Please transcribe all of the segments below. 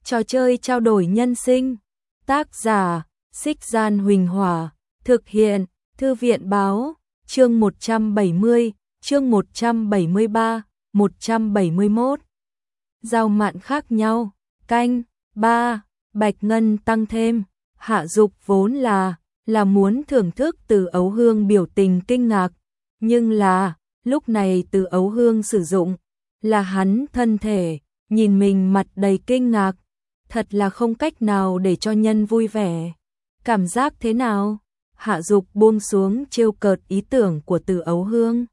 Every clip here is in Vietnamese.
Trò chơi trao đổi nhân sinh. Tác giả, Xích Gian Huỳnh Hỏa. Thực hiện, Thư viện Báo. Chương 170, chương 173, 171. Giao mạn khác nhau. Canh 3. Bạch ngân tăng thêm. Hạ Dục vốn là muốn thưởng thức Từ Ấu Hương biểu tình kinh ngạc, nhưng là lúc này Từ Ấu Hương sử dụng là hắn thân thể, nhìn mình mặt đầy kinh ngạc, thật là không cách nào để cho nhân vui vẻ. Cảm giác thế nào? Hạ Dục buông xuống trêu cợt ý tưởng của Từ Ấu Hương.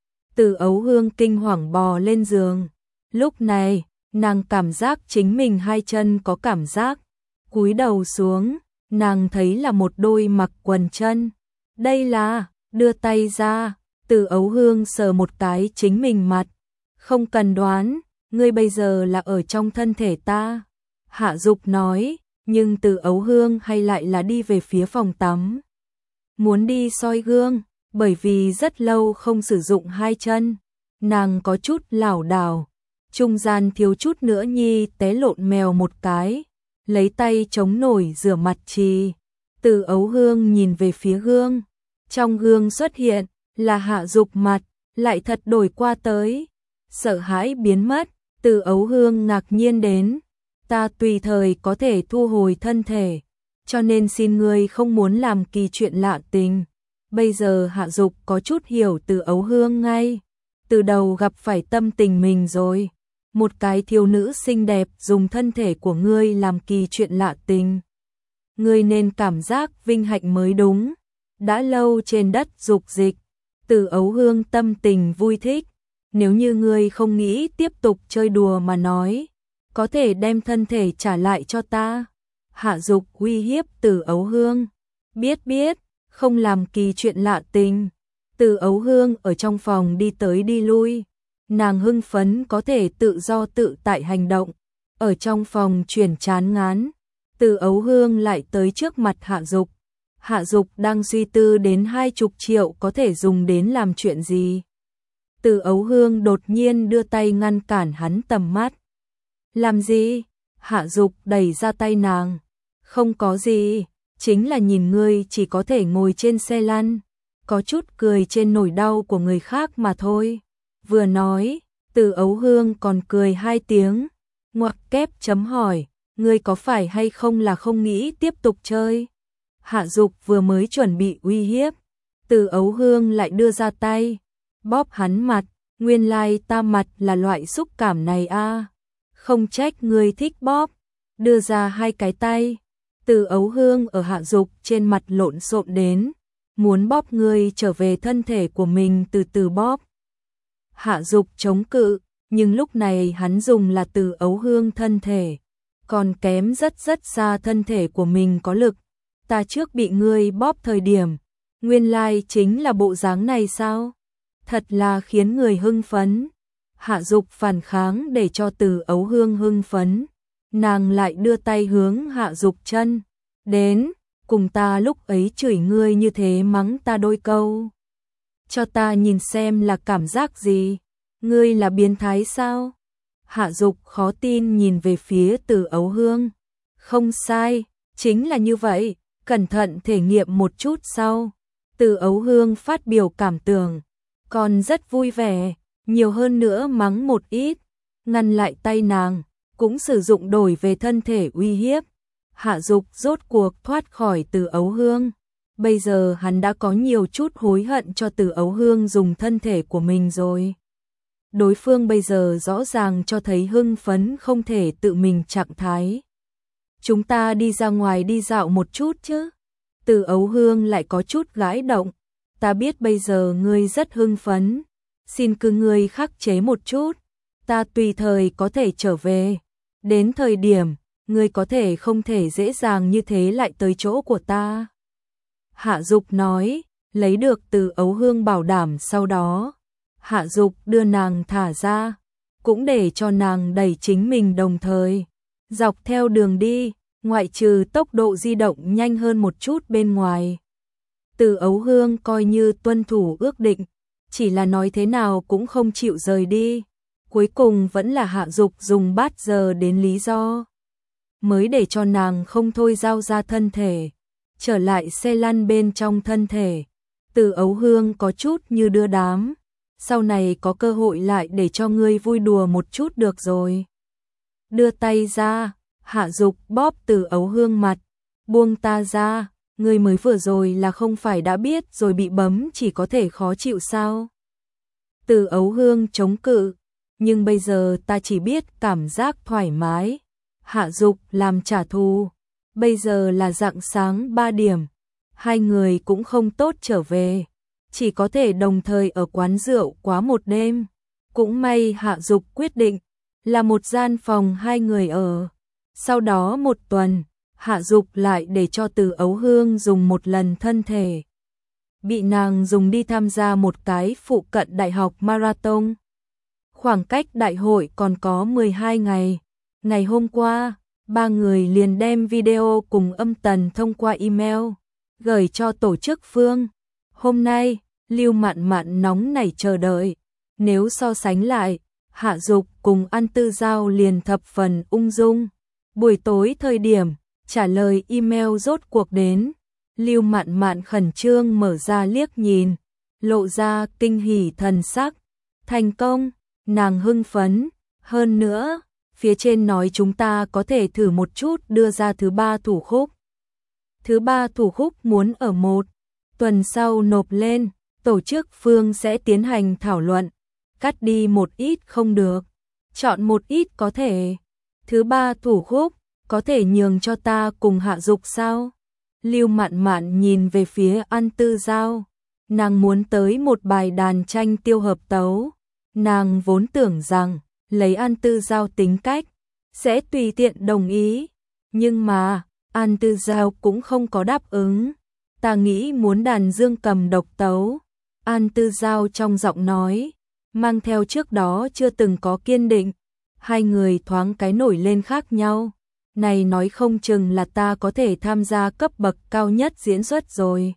Từ Ấu Hương kinh hoàng bò lên giường. Lúc này, nàng cảm giác chính mình hai chân có cảm giác. Cúi đầu xuống, nàng thấy là một đôi mặc quần chân. Đây là, đưa tay ra, Từ Ấu Hương sờ một cái chính mình mặt. Không cần đoán, ngươi bây giờ là ở trong thân thể ta. Hạ Dục nói, nhưng Từ Ấu Hương hay lại là đi về phía phòng tắm. Muốn đi soi gương, bởi vì rất lâu không sử dụng hai chân. Nàng có chút lảo đảo, trung gian thiếu chút nữa nhi té lộn mèo một cái. Lấy tay chống nổi rửa mặt trì. Từ Ấu Hương nhìn về phía gương. Trong gương xuất hiện là Hạ Dục mặt, lại thật đổi qua tới. Sợ hãi biến mất, Từ Ấu Hương ngạc nhiên đến. Ta tùy thời có thể thu hồi thân thể, cho nên xin ngươi không muốn làm kỳ chuyện lạ tình. Bây giờ Hạ Dục có chút hiểu Từ Ấu Hương ngay. Từ đầu gặp phải tâm tình mình rồi. Một cái thiếu nữ xinh đẹp dùng thân thể của ngươi làm kỳ chuyện lạ tình. Ngươi nên cảm giác vinh hạnh mới đúng. Đã lâu trên đất dục dịch, Từ Ấu Hương tâm tình vui thích. Nếu như ngươi không nghĩ tiếp tục chơi đùa mà nói, có thể đem thân thể trả lại cho ta. Hạ Dục uy hiếp Từ Ấu Hương. Biết, không làm kỳ chuyện lạ tình. Từ Ấu Hương ở trong phòng đi tới đi lui. Nàng hưng phấn có thể tự do tự tại hành động. Ở trong phòng chuyển chán ngán, Từ Ấu Hương lại tới trước mặt Hạ Dục. Hạ Dục đang suy tư đến 20 triệu có thể dùng đến làm chuyện gì. Từ Ấu Hương đột nhiên đưa tay ngăn cản hắn tầm mắt. Làm gì? Hạ Dục đẩy ra tay nàng. Không có gì, chính là nhìn ngươi chỉ có thể ngồi trên xe lăn, có chút cười trên nỗi đau của người khác mà thôi. Vừa nói, Từ Ấu Hương còn cười 2 tiếng. Ngoặc kép chấm hỏi, ngươi có phải hay không là không nghĩ tiếp tục chơi? Hạ Dục vừa mới chuẩn bị uy hiếp, Từ Ấu Hương lại đưa ra tay, bóp hắn mặt. Nguyên lai ta mặt là loại xúc cảm này a. Không trách ngươi thích bóp. Đưa ra 2 cái tay. Từ Ấu Hương ở Hạ Dục trên mặt lộn xộn đến, muốn bóp ngươi trở về thân thể của mình từ từ bóp. Hạ Dục chống cự, nhưng lúc này hắn dùng là Từ Ấu Hương thân thể, còn kém rất xa thân thể của mình có lực. Ta trước bị ngươi bóp thời điểm, nguyên lai chính là bộ dáng này sao? Thật là khiến người hưng phấn. Hạ Dục phản kháng để cho Từ Ấu Hương hưng phấn. Nàng lại đưa tay hướng Hạ Dục chân. Đến, cùng ta lúc ấy chửi ngươi như thế mắng ta đôi câu. Cho ta nhìn xem là cảm giác gì. Ngươi là biến thái sao? Hạ Dục khó tin nhìn về phía Từ Ấu Hương. Không sai, chính là như vậy, cẩn thận thể nghiệm một chút sau. Từ Ấu Hương phát biểu cảm tưởng, còn rất vui vẻ, nhiều hơn nữa mắng một ít, ngăn lại tay nàng, cũng sử dụng đổi về thân thể uy hiếp. Hạ Dục rốt cuộc thoát khỏi Từ Ấu Hương. Bây giờ hắn đã có nhiều chút hối hận cho Từ Ấu Hương dùng thân thể của mình rồi. Đối phương bây giờ rõ ràng cho thấy hưng phấn không thể tự mình trạng thái. Chúng ta đi ra ngoài đi dạo một chút chứ. Từ Ấu Hương lại có chút gãi động. Ta biết bây giờ ngươi rất hưng phấn. Xin cứ ngươi khắc chế một chút. Ta tùy thời có thể trở về. Đến thời điểm, ngươi có thể không thể dễ dàng như thế lại tới chỗ của ta. Hạ Dục nói, lấy được Từ Ấu Hương bảo đảm sau đó. Hạ Dục đưa nàng thả ra, cũng để cho nàng đẩy chính mình đồng thời. Dọc theo đường đi, ngoại trừ tốc độ di động nhanh hơn một chút bên ngoài. Từ Ấu Hương coi như tuân thủ ước định, chỉ là nói thế nào cũng không chịu rời đi. Cuối cùng vẫn là Hạ Dục dùng bát giờ đến lý do. mới để cho nàng không thôi giao ra thân thể, trở lại xe lăn bên trong thân thể. Từ Ấu Hương có chút như đưa đám, sau này có cơ hội lại để cho ngươi vui đùa một chút được rồi. Đưa tay ra, Hạ Dục bóp Từ Ấu Hương mặt, buông ta ra, ngươi mới vừa rồi là không phải đã biết rồi bị bấm chỉ có thể khó chịu sao? Từ Ấu Hương chống cự, nhưng bây giờ ta chỉ biết cảm giác thoải mái. Hạ Dục làm trả thù, bây giờ là rạng sáng 3 điểm, hai người cũng không tốt trở về, chỉ có thể đồng thời ở quán rượu quá một đêm. Cũng may Hạ Dục quyết định là một gian phòng hai người ở. Sau đó một tuần, Hạ Dục lại để cho Từ Ấu Hương dùng một lần thân thể. Bị nàng dùng đi tham gia một cái phụ cận đại học marathon. Khoảng cách đại hội còn có 12 ngày. Ngày hôm qua, ba người liền đem video cùng âm tần thông qua email, gửi cho tổ chức phương. Hôm nay, Lưu Mạn Mạn nóng nảy chờ đợi. Nếu so sánh lại, Hạ Dục cùng An Tư Giao liền thập phần ung dung. Buổi tối thời điểm, trả lời email rốt cuộc đến. Lưu Mạn Mạn khẩn trương mở ra liếc nhìn, lộ ra kinh hỉ thần sắc. Thành công, nàng hưng phấn. Hơn nữa, phía trên nói chúng ta có thể thử một chút đưa ra thứ 3 thủ khúc. Thứ 3 thủ khúc muốn ở 1 tuần sau nộp lên, tổ chức phương sẽ tiến hành thảo luận, cắt đi một ít không được, chọn một ít có thể. Thứ 3 thủ khúc, có thể nhường cho ta cùng Hạ Dục sao? Lưu Mạn Mạn nhìn về phía An Tư Giao, nàng muốn tới một bài đàn tranh tiêu hợp tấu. Nàng vốn tưởng rằng, lấy An Tư Giao tính cách, sẽ tùy tiện đồng ý, nhưng mà, An Tư Giao cũng không có đáp ứng. Ta nghĩ muốn đàn dương cầm độc tấu. An Tư Giao trong giọng nói, mang theo trước đó chưa từng có kiên định. Hai người thoáng cái nổi lên khác nhau. Này nói không chừng là ta có thể tham gia cấp bậc cao nhất diễn xuất rồi.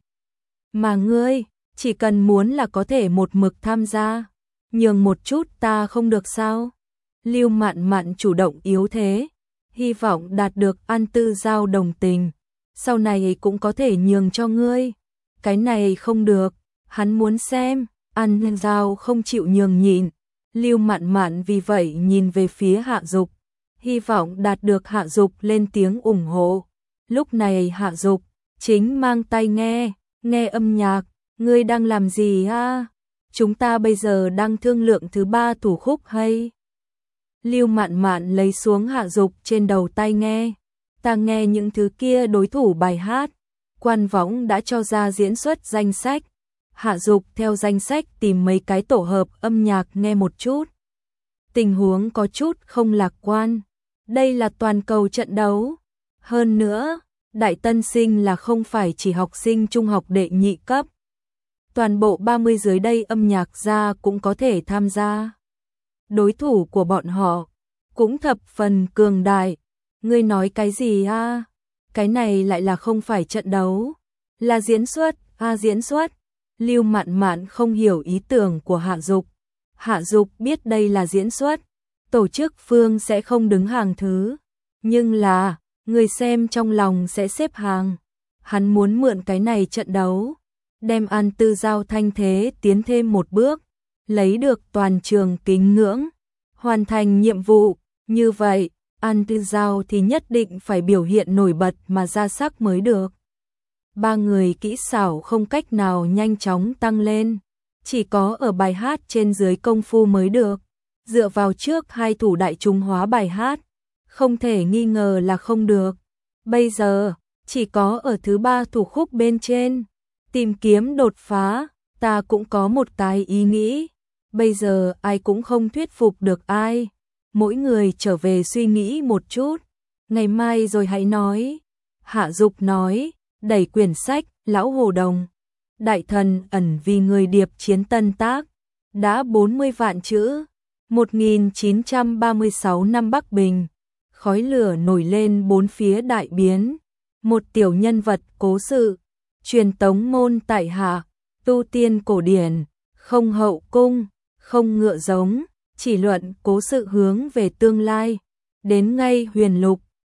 Mà ngươi, chỉ cần muốn là có thể một mực tham gia. Nhường một chút ta không được sao? Lưu Mạn Mạn chủ động yếu thế, hy vọng đạt được An Tư Giao đồng tình. Sau này cũng có thể nhường cho ngươi. Cái này không được, hắn muốn xem. An Tư Giao không chịu nhường nhịn. Lưu Mạn Mạn vì vậy nhìn về phía Hạ Dục, hy vọng đạt được Hạ Dục lên tiếng ủng hộ. Lúc này Hạ Dục chính mang tai nghe âm nhạc. Ngươi đang làm gì a? Chúng ta bây giờ đang thương lượng thứ 3 thủ khúc hay? Lưu Mạn Mạn lấy xuống Hạ Dục trên đầu tai nghe. Ta nghe những thứ kia đối thủ bài hát. Quan võng đã cho ra diễn xuất danh sách. Hạ Dục theo danh sách tìm mấy cái tổ hợp âm nhạc nghe một chút. Tình huống có chút không lạc quan. Đây là toàn cầu trận đấu. Hơn nữa, đại tân sinh là không phải chỉ học sinh trung học đệ nhị cấp. Toàn bộ 30 dưới đây âm nhạc gia cũng có thể tham gia. Đối thủ của bọn họ cũng thập phần cường đại. Ngươi nói cái gì a? Cái này lại là không phải trận đấu, là diễn xuất, diễn xuất. Lưu Mạn Mạn không hiểu ý tưởng của Hạ Dục. Hạ Dục biết đây là diễn xuất, tổ chức phương sẽ không đứng hàng thứ, nhưng là người xem trong lòng sẽ xếp hàng. Hắn muốn mượn cái này trận đấu, đem An Tư Giao thanh thế tiến thêm một bước, lấy được toàn trường kính ngưỡng, hoàn thành nhiệm vụ. Như vậy, An Tư Giao thì nhất định phải biểu hiện nổi bật mà ra sắc mới được. Ba người kỹ xảo không cách nào nhanh chóng tăng lên, chỉ có ở bài hát trên dưới công phu mới được. Dựa vào trước hai thủ đại trung hóa bài hát, không thể nghi ngờ là không được. Bây giờ, chỉ có ở thứ 3 thủ khúc bên trên, tìm kiếm đột phá. Ta cũng có một cái ý nghĩ, bây giờ ai cũng không thuyết phục được ai. Mỗi người trở về suy nghĩ một chút, ngày mai rồi hãy nói. Hạ Dục nói, đẩy quyển sách Lão Hồ Đồng, Đại Thần ẩn vì người điệp chiến tân tác, đã 40 vạn chữ. 1936 năm Bắc Bình, khói lửa nổi lên bốn phía đại biến. Một tiểu nhân vật cố sự, truyền tống môn tại hạ, tu tiên cổ điển, không hậu cung, không ngựa giống, chỉ luận cố sự hướng về tương lai. Đến ngay huyền lục,